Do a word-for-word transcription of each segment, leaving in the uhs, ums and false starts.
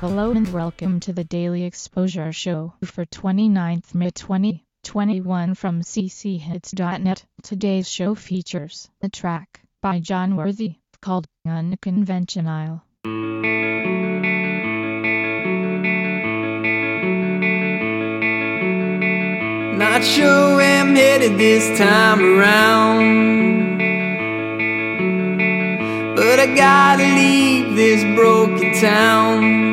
Hello and welcome to the Daily Exposure Show for twenty-ninth May twenty twenty-one from c c hits dot net. Today's show features a track by John Worthy called Unconventional. Not sure where I'm headed this time around, but I gotta leave this broken town.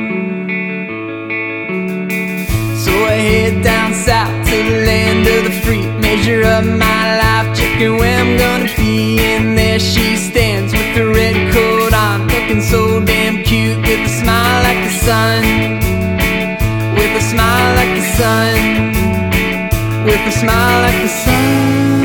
So I head down south to the land of the free, measure up my life, checking where I'm gonna be. And there she stands with the red coat on, looking so damn cute, with a smile like the sun, with a smile like the sun, with a smile like the sun.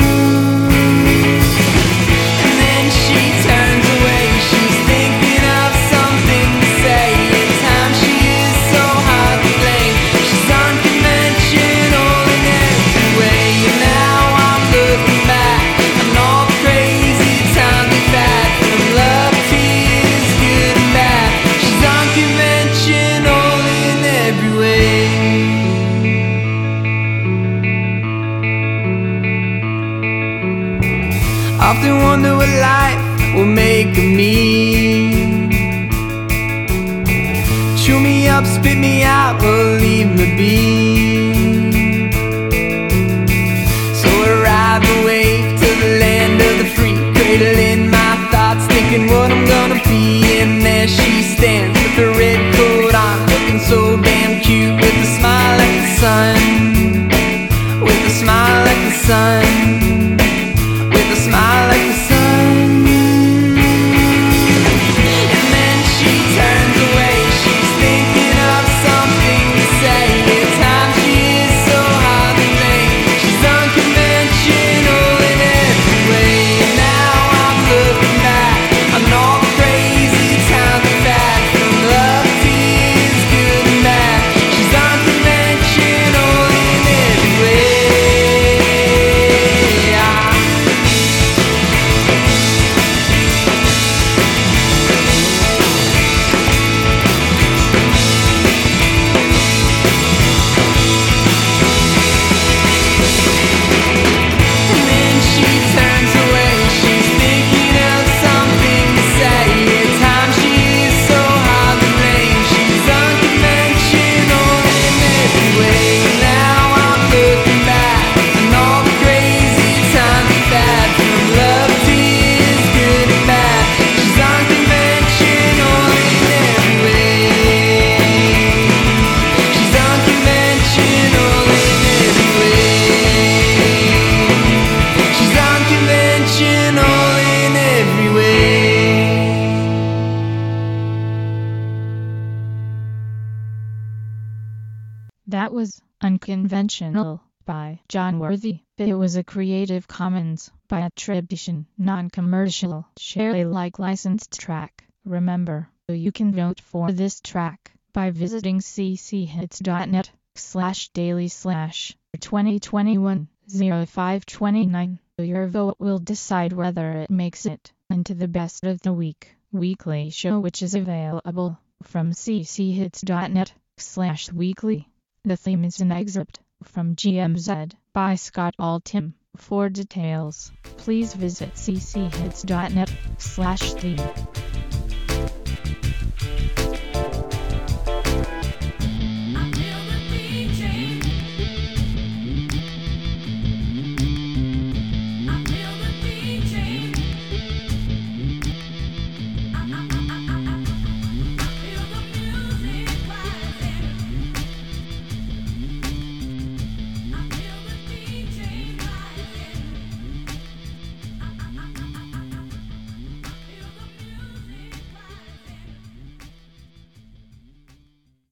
And then she turns away, she's thinking of something to say. At times she is so hard to blame, she's unconventional in every way. And now I'm looking back on all the crazy times we've had, from love, tears, good and bad. She's unconventional in every way. Often wonder what life will make of me. Chew me up, spit me out, or leave me be. So I ride the wave to the land of the free, cradling my thoughts, thinking what I'm gonna be. And there she stands with her red coat on, looking so damn cute, with a smile like the sun, with a smile like the sun, with a smile like the sun. And then she turns away, she's thinking of something to say. At times she is so hard to blame, she's unconventional in every way. And now I'm looking back on all the crazy times we've had, from love, tears, good and bad. She's unconventional in every way. That was Unconventional by John Worthy. It was a Creative Commons by attribution, non-commercial, share Alike licensed track. Remember, you can vote for this track by visiting c c hits dot net slash daily slash twenty twenty-one oh five twenty-nine. Your vote will decide whether it makes it into the best of the week weekly show, which is available from c c hits dot net slash weekly. The theme is an excerpt from G M Z by Scott Altham. For details, please visit c c hits dot net slash theme.